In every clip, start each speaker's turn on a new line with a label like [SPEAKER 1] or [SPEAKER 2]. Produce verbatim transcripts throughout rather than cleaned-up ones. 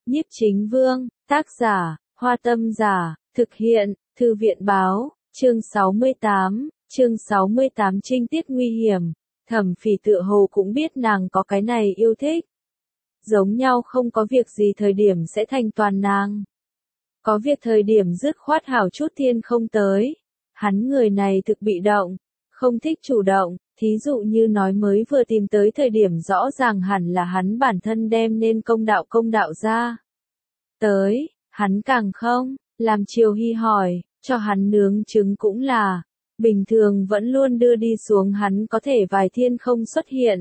[SPEAKER 1] Nhiếp Chính Vương, tác giả, Hoa Tâm Giả, thực hiện, Thư viện báo, chương sáu mươi tám, chương sáu mươi tám trinh tiết nguy hiểm. Thẩm Phỉ tựa hồ cũng biết nàng có cái này yêu thích. Giống nhau không có việc gì thời điểm sẽ thành toàn nàng. Có việc thời điểm dứt khoát hảo chút thiên không tới. Hắn người này thực bị động, không thích chủ động, thí dụ như nói mới vừa tìm tới thời điểm rõ ràng hẳn là hắn bản thân đem nên công đạo công đạo ra. Tới, hắn càng không, làm Triều Hy hỏi, cho hắn nướng trứng cũng là, bình thường vẫn luôn đưa đi xuống hắn có thể vài thiên không xuất hiện.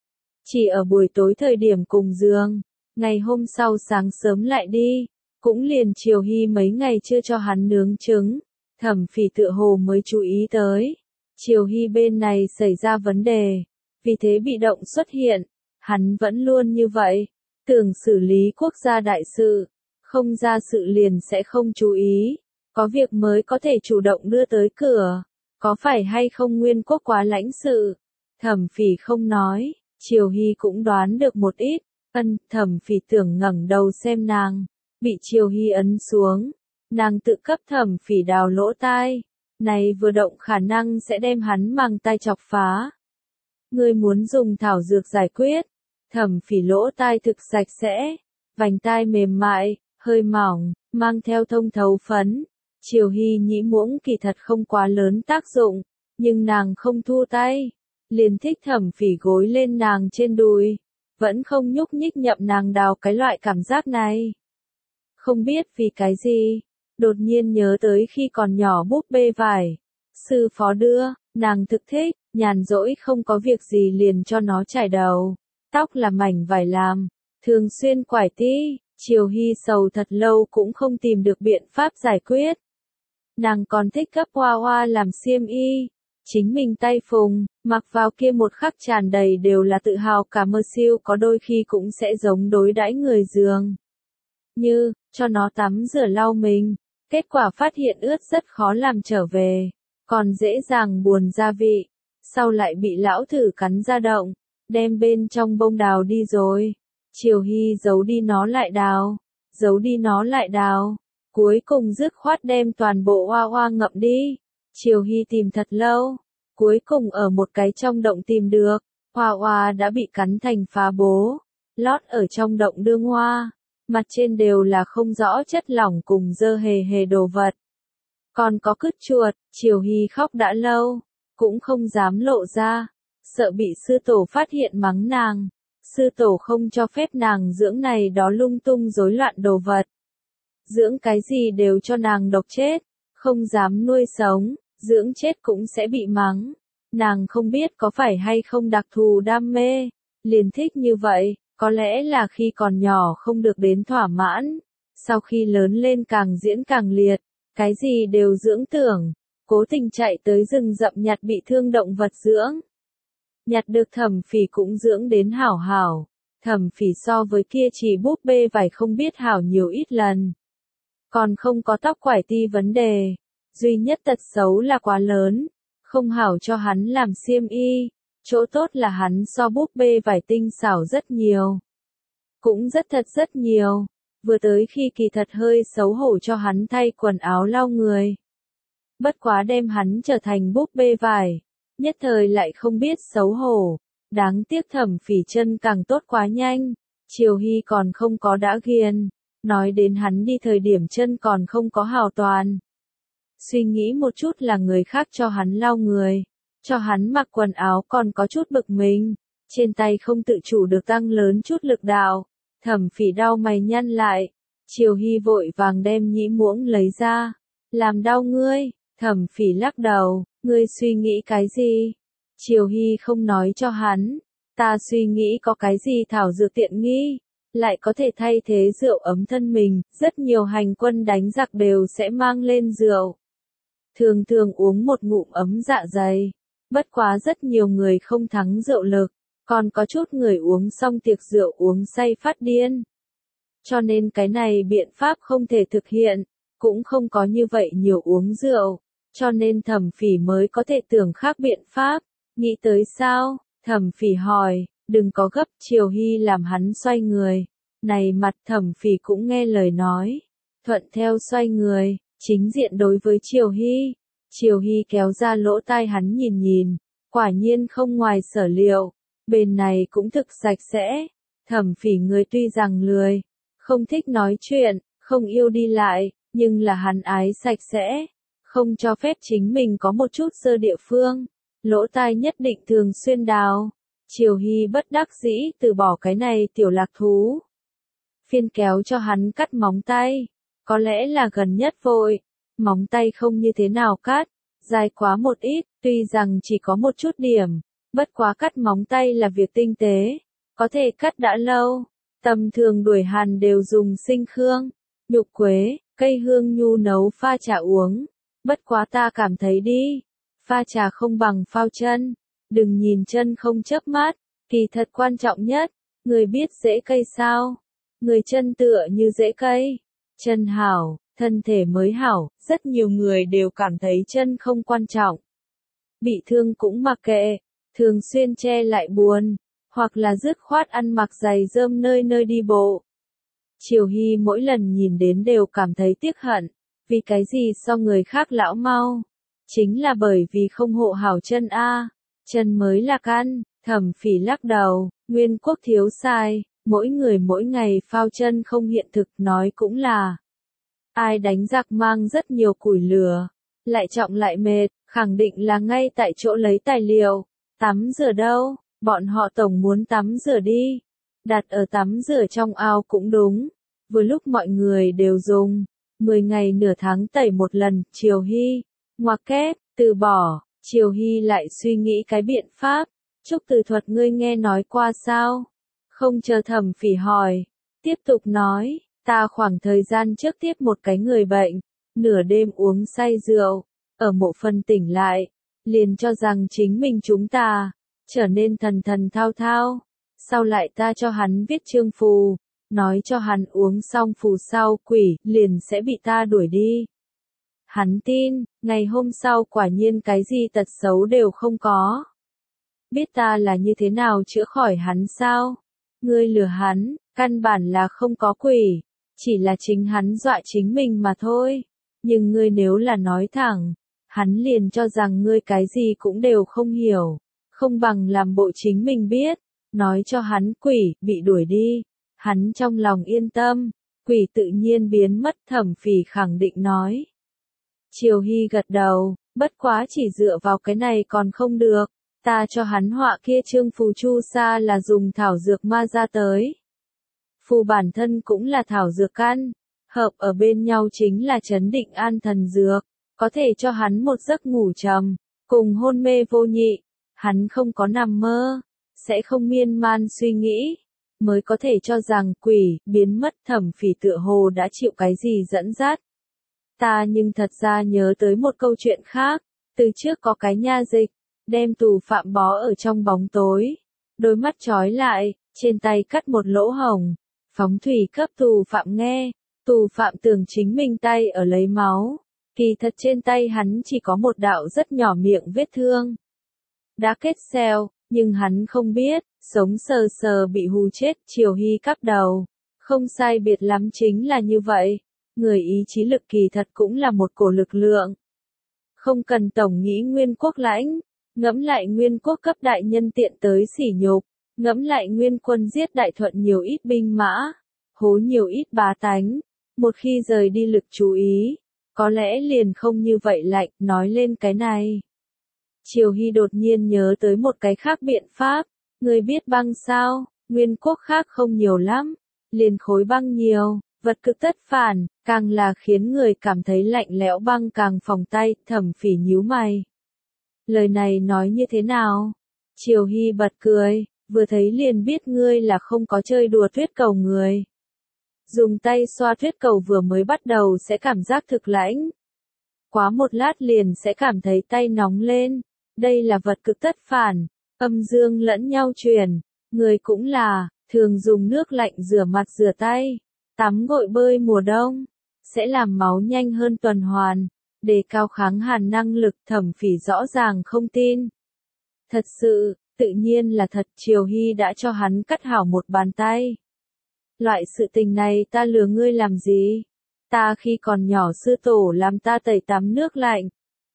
[SPEAKER 1] Chỉ ở buổi tối thời điểm cùng giường, ngày hôm sau sáng sớm lại đi, cũng liền Triều Hy mấy ngày chưa cho hắn nướng trứng, Thẩm Phỉ tựa hồ mới chú ý tới. Triều Hy bên này xảy ra vấn đề, vì thế bị động xuất hiện, hắn vẫn luôn như vậy, tưởng xử lý quốc gia đại sự, không ra sự liền sẽ không chú ý, có việc mới có thể chủ động đưa tới cửa, có phải hay không Nguyên quốc quá lãnh sự, Thẩm Phỉ không nói, Triều Hy cũng đoán được một ít, ân, Thẩm Phỉ tưởng ngẩng đầu xem nàng, bị Triều Hy ấn xuống, nàng tự cấp Thẩm Phỉ đào lỗ tai. Này vừa động khả năng sẽ đem hắn màng tai chọc phá. Ngươi muốn dùng thảo dược giải quyết. Thẩm Phỉ lỗ tai thực sạch sẽ, vành tai mềm mại, hơi mỏng, mang theo thông thấu phấn. Triều Hy nhĩ muỗng kỳ thật không quá lớn tác dụng, nhưng nàng không thu tay. Liền thích Thẩm Phỉ gối lên nàng trên đùi, vẫn không nhúc nhích nhậm nàng đào cái loại cảm giác này. Không biết vì cái gì. Đột nhiên nhớ tới khi còn nhỏ búp bê vải, sư phó đưa, nàng thực thích, nhàn rỗi không có việc gì liền cho nó chải đầu, tóc là mảnh vải làm, thường xuyên quải ti, Triều Hy sầu thật lâu cũng không tìm được biện pháp giải quyết. Nàng còn thích cấp Hoa Hoa làm xiêm y, chính mình tay phùng, mặc vào kia một khắc tràn đầy đều là tự hào cả mơ siêu có đôi khi cũng sẽ giống đối đãi người giường. Như, cho nó tắm rửa lau mình. Kết quả phát hiện ướt rất khó làm trở về, còn dễ dàng buồn gia vị, sau lại bị lão thử cắn ra động, đem bên trong bông đào đi rồi. Triều Hy giấu đi nó lại đào, giấu đi nó lại đào, cuối cùng dứt khoát đem toàn bộ Hoa Hoa ngậm đi. Triều Hy tìm thật lâu, cuối cùng ở một cái trong động tìm được, Hoa Hoa đã bị cắn thành phá bố, lót ở trong động đương hoa. Mặt trên đều là không rõ chất lỏng cùng dơ hề hề đồ vật. Còn có cứt chuột, Triều Hy khóc đã lâu, cũng không dám lộ ra, sợ bị sư tổ phát hiện mắng nàng. Sư tổ không cho phép nàng dưỡng này đó lung tung rối loạn đồ vật. Dưỡng cái gì đều cho nàng độc chết, không dám nuôi sống, dưỡng chết cũng sẽ bị mắng. Nàng không biết có phải hay không đặc thù đam mê, liền thích như vậy. Có lẽ là khi còn nhỏ không được đến thỏa mãn, sau khi lớn lên càng diễn càng liệt, cái gì đều dưỡng tưởng, cố tình chạy tới rừng rậm nhặt bị thương động vật dưỡng. Nhặt được Thẩm Phỉ cũng dưỡng đến hảo hảo, Thẩm Phỉ so với kia chỉ búp bê vải không biết hảo nhiều ít lần. Còn không có tóc quải ti vấn đề, duy nhất tật xấu là quá lớn, không hảo cho hắn làm xiêm y. Chỗ tốt là hắn so búp bê vải tinh xảo rất nhiều. Cũng rất thật rất nhiều. Vừa tới khi kỳ thật hơi xấu hổ cho hắn thay quần áo lau người. Bất quá đem hắn trở thành búp bê vải. Nhất thời lại không biết xấu hổ. Đáng tiếc Thẩm Phỉ chân càng tốt quá nhanh. Triều Hy còn không có đã ghiền. Nói đến hắn đi thời điểm chân còn không có hào toàn. Suy nghĩ một chút là người khác cho hắn lau người. Cho hắn mặc quần áo còn có chút bực mình, trên tay không tự chủ được tăng lớn chút lực đạo, Thẩm Phỉ đau mày nhăn lại, Triều Hy vội vàng đem nhĩ muỗng lấy ra, làm đau ngươi, Thẩm Phỉ lắc đầu, ngươi suy nghĩ cái gì? Triều Hy không nói cho hắn, ta suy nghĩ có cái gì thảo dược tiện nghi, lại có thể thay thế rượu ấm thân mình, rất nhiều hành quân đánh giặc đều sẽ mang lên rượu. Thường thường uống một ngụm ấm dạ dày. Bất quá rất nhiều người không thắng rượu lực, còn có chút người uống xong tiệc rượu uống say phát điên. Cho nên cái này biện pháp không thể thực hiện, cũng không có như vậy nhiều uống rượu, cho nên Thẩm Phỉ mới có thể tưởng khác biện pháp. Nghĩ tới sao? Thẩm Phỉ hỏi, đừng có gấp, Triều Hy làm hắn xoay người. Này mặt Thẩm Phỉ cũng nghe lời nói, thuận theo xoay người, chính diện đối với Triều Hy. Triều Hy kéo ra lỗ tai hắn nhìn nhìn, quả nhiên không ngoài sở liệu, bên này cũng thực sạch sẽ. Thẩm Phỉ người tuy rằng lười, không thích nói chuyện, không yêu đi lại, nhưng là hắn ái sạch sẽ, không cho phép chính mình có một chút dơ địa phương, lỗ tai nhất định thường xuyên đào. Triều Hy bất đắc dĩ từ bỏ cái này tiểu lạc thú. Phiên kéo cho hắn cắt móng tay, có lẽ là gần nhất vội, móng tay không như thế nào cắt, dài quá một ít, tuy rằng chỉ có một chút điểm, bất quá cắt móng tay là việc tinh tế, có thể cắt đã lâu. Tầm thường đuổi hàn đều dùng sinh khương, nhục quế, cây hương nhu nấu pha trà uống, bất quá ta cảm thấy đi, pha trà không bằng phao chân, đừng nhìn chân không chớp mắt, kỳ thật quan trọng nhất, người biết rễ cây sao? Người chân tựa như rễ cây, chân hảo, thân thể mới hảo, rất nhiều người đều cảm thấy chân không quan trọng. Bị thương cũng mặc kệ, thường xuyên che lại buồn, hoặc là dứt khoát ăn mặc giày rơm nơi nơi đi bộ. Triều Hy mỗi lần nhìn đến đều cảm thấy tiếc hận, vì cái gì so người khác lão mau, chính là bởi vì không hộ hảo chân a, chân mới là căn. Thẩm Phỉ lắc đầu, Nguyên Quốc thiếu sai, mỗi người mỗi ngày phao chân không hiện thực, nói cũng là. Ai đánh giặc mang rất nhiều củi lửa, lại trọng lại mệt, khẳng định là ngay tại chỗ lấy tài liệu. Tắm rửa đâu, bọn họ tổng muốn tắm rửa đi, đặt ở tắm rửa trong ao cũng đúng, vừa lúc mọi người đều dùng, mười ngày nửa tháng tẩy một lần. Triều Hy, ngoặc kép, từ bỏ. Triều Hy lại suy nghĩ cái biện pháp, Trúc Từ thuật ngươi nghe nói qua sao? Không chờ Thẩm Phỉ hỏi, tiếp tục nói, ta khoảng thời gian trước tiếp một cái người bệnh, nửa đêm uống say rượu, ở mộ phần tỉnh lại, liền cho rằng chính mình chúng ta, trở nên thần thần thao thao, sau lại ta cho hắn viết chương phù, nói cho hắn uống xong phù sau quỷ liền sẽ bị ta đuổi đi. Hắn tin, ngày hôm sau quả nhiên cái gì tật xấu đều không có. Biết ta là như thế nào chữa khỏi hắn sao? Ngươi lừa hắn, căn bản là không có quỷ, chỉ là chính hắn dọa chính mình mà thôi. Nhưng ngươi nếu là nói thẳng, hắn liền cho rằng ngươi cái gì cũng đều không hiểu, không bằng làm bộ chính mình biết, nói cho hắn quỷ bị đuổi đi, hắn trong lòng yên tâm, quỷ tự nhiên biến mất. Thẩm Phỉ khẳng định nói. Triều Hy gật đầu, bất quá chỉ dựa vào cái này còn không được, ta cho hắn họa kia chương phù chu sa là dùng thảo dược ma ra tới. Phù bản thân cũng là thảo dược căn, hợp ở bên nhau chính là chấn định an thần dược, có thể cho hắn một giấc ngủ trầm, cùng hôn mê vô nhị, hắn không có nằm mơ, sẽ không miên man suy nghĩ, mới có thể cho rằng quỷ biến mất. Thẩm Phỉ tựa hồ đã chịu cái gì dẫn dắt. Ta nhưng thật ra nhớ tới một câu chuyện khác, từ trước có cái nha dịch, đem tù phạm bó ở trong bóng tối, đôi mắt trói lại, trên tay cắt một lỗ hổng, phóng thủy cấp tù phạm nghe, tù phạm tưởng chính mình tay ở lấy máu, kỳ thật trên tay hắn chỉ có một đạo rất nhỏ miệng vết thương. Đã kết sẹo, nhưng hắn không biết, sống sờ sờ bị hù chết. Triều Hy cắp đầu, không sai biệt lắm chính là như vậy. Người ý chí lực kỳ thật cũng là một cổ lực lượng. Không cần tổng nghĩ Nguyên Quốc lãnh, ngẫm lại Nguyên Quốc cấp đại nhân tiện tới sỉ nhục, ngẫm lại Nguyên quân giết Đại Thuận nhiều ít binh mã, hố nhiều ít bá tánh, một khi rời đi lực chú ý, có lẽ liền không như vậy lạnh. Nói lên cái này, Triều Hy đột nhiên nhớ tới một cái khác biện pháp, người biết băng sao? Nguyên Quốc khác không nhiều lắm, liền khối băng nhiều. Vật cực tất phản, càng là khiến người cảm thấy lạnh lẽo băng càng phòng tay. Thẩm Phỉ nhíu mày. Lời này nói như thế nào? Triều Hy bật cười, vừa thấy liền biết ngươi là không có chơi đùa tuyết cầu người. Dùng tay xoa tuyết cầu vừa mới bắt đầu sẽ cảm giác thực lãnh. Quá một lát liền sẽ cảm thấy tay nóng lên. Đây là vật cực tất phản, âm dương lẫn nhau truyền. Người cũng là, thường dùng nước lạnh rửa mặt rửa tay. Tắm gội bơi mùa đông, sẽ làm máu nhanh hơn tuần hoàn, đề cao kháng hàn năng lực. Thẩm Phỉ rõ ràng không tin. Thật sự, tự nhiên là thật. Triều Hy đã cho hắn cắt hảo một bàn tay. Loại sự tình này ta lừa ngươi làm gì? Ta khi còn nhỏ sư tổ làm ta tẩy tắm nước lạnh.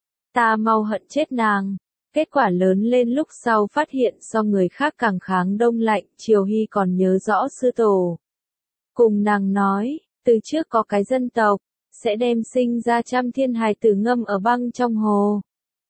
[SPEAKER 1] Ta mau hận chết nàng. Kết quả lớn lên lúc sau phát hiện so người khác càng kháng đông lạnh, Triều Hy còn nhớ rõ sư tổ. Cùng nàng nói, từ trước có cái dân tộc, sẽ đem sinh ra trăm thiên hài tử ngâm ở băng trong hồ.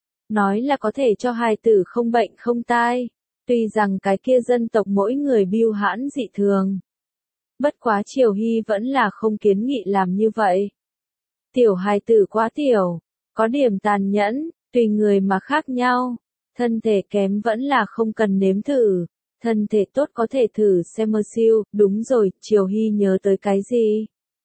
[SPEAKER 1] Nói là có thể cho hài tử không bệnh không tai, tuy rằng cái kia dân tộc mỗi người bưu hãn dị thường. Bất quá Triều Hy vẫn là không kiến nghị làm như vậy. Tiểu hài tử quá tiểu, có điểm tàn nhẫn, tùy người mà khác nhau. Thân thể kém vẫn là không cần nếm thử. Thân thể tốt có thể thử xem mơ siêu, đúng rồi, Triều Hy nhớ tới cái gì?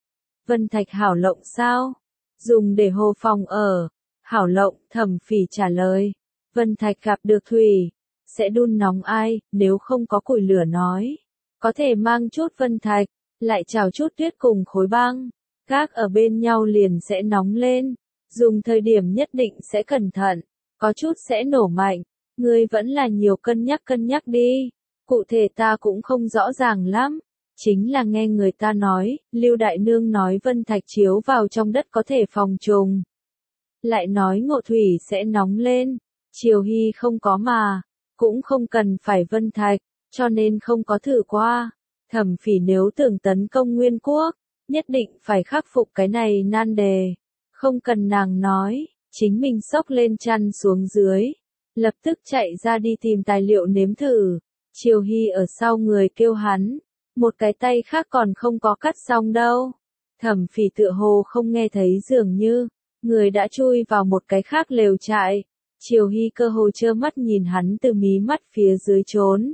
[SPEAKER 1] Vân Thạch hảo lộng sao? Dùng để hồ phòng ở. Hảo lộng, Thẩm Phỉ trả lời. Vân Thạch gặp được thủy, sẽ đun nóng ai, nếu không có củi lửa nói. Có thể mang chút Vân Thạch, lại trào chút tuyết cùng khối băng. Gác ở bên nhau liền sẽ nóng lên. Dùng thời điểm nhất định sẽ cẩn thận. Có chút sẽ nổ mạnh. Ngươi vẫn là nhiều cân nhắc cân nhắc đi. Cụ thể ta cũng không rõ ràng lắm. Chính là nghe người ta nói, Lưu Đại Nương nói Vân Thạch chiếu vào trong đất có thể phòng trùng. Lại nói ngộ thủy sẽ nóng lên. Triều Hy không có mà. Cũng không cần phải Vân Thạch, cho nên không có thử qua. Thẩm Phỉ nếu tưởng tấn công Nguyên Quốc, nhất định phải khắc phục cái này nan đề. Không cần nàng nói, chính mình xốc lên chăn xuống dưới. Lập tức chạy ra đi tìm tài liệu nếm thử. Triều Hy ở sau người kêu hắn. Một cái tay khác còn không có cắt xong đâu. Thẩm Phỉ tựa hồ không nghe thấy dường như. Người đã chui vào một cái khác lều trại. Triều Hy cơ hồ trơ mắt nhìn hắn từ mí mắt phía dưới trốn.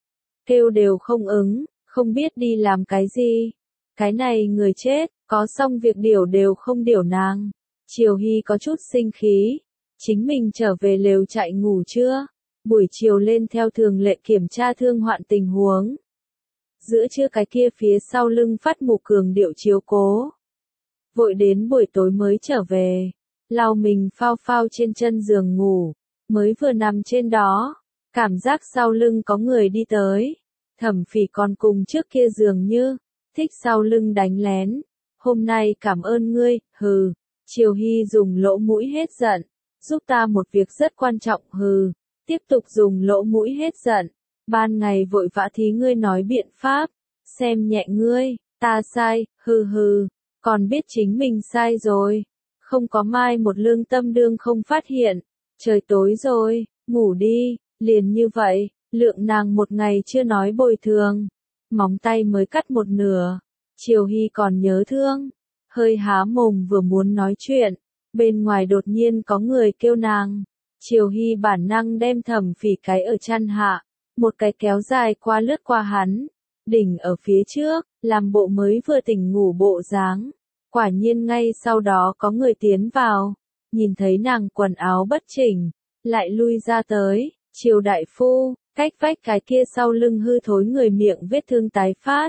[SPEAKER 1] Kêu đều không ứng, không biết đi làm cái gì. Cái này người chết, có xong việc điều đều không điều nàng. Triều Hy có chút sinh khí. Chính mình trở về lều trại ngủ chưa? Buổi chiều lên theo thường lệ kiểm tra thương hoạn tình huống. Giữa trưa cái kia phía sau lưng phát mục cường điệu chiếu cố. Vội đến buổi tối mới trở về. Lau mình phao phao trên chân giường ngủ. Mới vừa nằm trên đó. Cảm giác sau lưng có người đi tới. Thẩm Phỉ còn cùng trước kia dường như. Thích sau lưng đánh lén. Hôm nay cảm ơn ngươi, hừ. Triều Hy dùng lỗ mũi hết giận. Giúp ta một việc rất quan trọng, hừ. Tiếp tục dùng lỗ mũi hết giận. Ban ngày vội vã thí ngươi nói biện pháp. Xem nhẹ ngươi, ta sai, hừ hừ. Còn biết chính mình sai rồi. Không có mai một lương tâm đương không phát hiện. Trời tối rồi, ngủ đi, liền như vậy. Lượng nàng một ngày chưa nói bồi thường. Móng tay mới cắt một nửa. Triều Hy còn nhớ thương. Hơi há mồm vừa muốn nói chuyện. Bên ngoài đột nhiên có người kêu nàng. Triều Hy bản năng đem Thẩm Phỉ cái ở chăn hạ. Một cái kéo dài qua lướt qua hắn. Đỉnh ở phía trước, làm bộ mới vừa tỉnh ngủ bộ dáng. Quả nhiên ngay sau đó có người tiến vào. Nhìn thấy nàng quần áo bất chỉnh. Lại lui ra tới. Triều đại phu, cách vách cái kia sau lưng hư thối người miệng vết thương tái phát.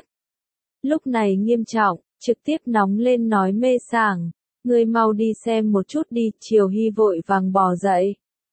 [SPEAKER 1] Lúc này nghiêm trọng, trực tiếp nóng lên nói mê sảng. Ngươi mau đi xem một chút đi. Triều Hy vội vàng bò dậy.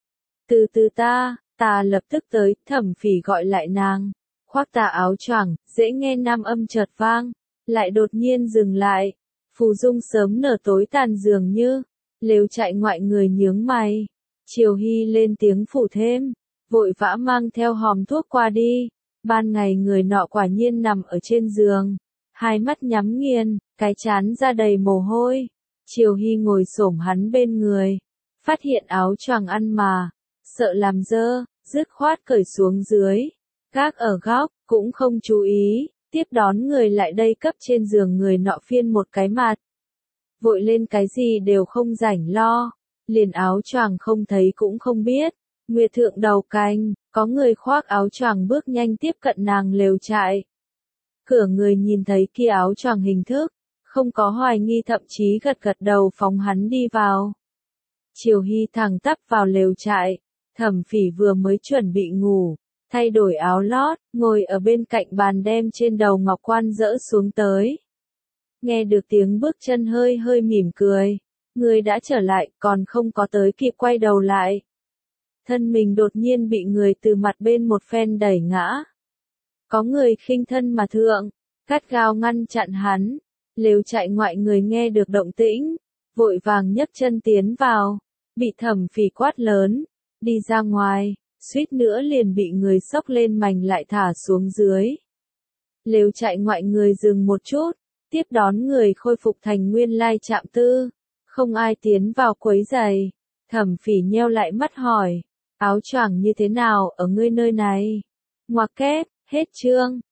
[SPEAKER 1] Từ từ ta, ta lập tức tới. Thẩm Phỉ gọi lại nàng. Khoác tà áo choàng, dễ nghe nam âm chợt vang. Lại đột nhiên dừng lại. Phù dung sớm nở tối tàn dường như. Lều trại ngoại người nhướng mày. Triều Hy lên tiếng phủ thêm. Vội vã mang theo hòm thuốc qua đi. Ban ngày người nọ quả nhiên nằm ở trên giường. Hai mắt nhắm nghiền, cái trán ra đầy mồ hôi. Triều Hy ngồi xổm hắn bên người. Phát hiện áo choàng ăn mà. Sợ làm dơ, dứt khoát cởi xuống dưới. Gác ở góc, cũng không chú ý. Tiếp đón người lại đây cấp trên giường người nọ phiên một cái mặt. Vội lên cái gì đều không rảnh lo. Liền áo choàng không thấy cũng không biết. Nguyệt thượng đầu canh, có người khoác áo choàng bước nhanh tiếp cận nàng lều trại. Cửa người nhìn thấy kia áo choàng hình thức. Không có hoài nghi thậm chí gật gật đầu phóng hắn đi vào. Triều Hy thẳng tắp vào lều trại. Thẩm Phỉ vừa mới chuẩn bị ngủ. Thay đổi áo lót, ngồi ở bên cạnh bàn đem trên đầu ngọc quan dỡ xuống tới. Nghe được tiếng bước chân hơi hơi mỉm cười. Người đã trở lại, còn không có tới kịp quay đầu lại. Thân mình đột nhiên bị người từ mặt bên một phen đẩy ngã. Có người khinh thân mà thượng. cắt gao ngăn chặn hắn. Lều trại ngoại người nghe được động tĩnh, vội vàng nhấc chân tiến vào, bị Thẩm Phỉ quát lớn, đi ra ngoài, suýt nữa liền bị người xốc lên mành lại thả xuống dưới. Lều trại ngoại người dừng một chút, tiếp đón người khôi phục thành nguyên lai trạm tư, không ai tiến vào quấy giày. Thẩm Phỉ nheo lại mắt hỏi, áo choàng như thế nào ở ngươi nơi này? Ngoặc kép, hết chương.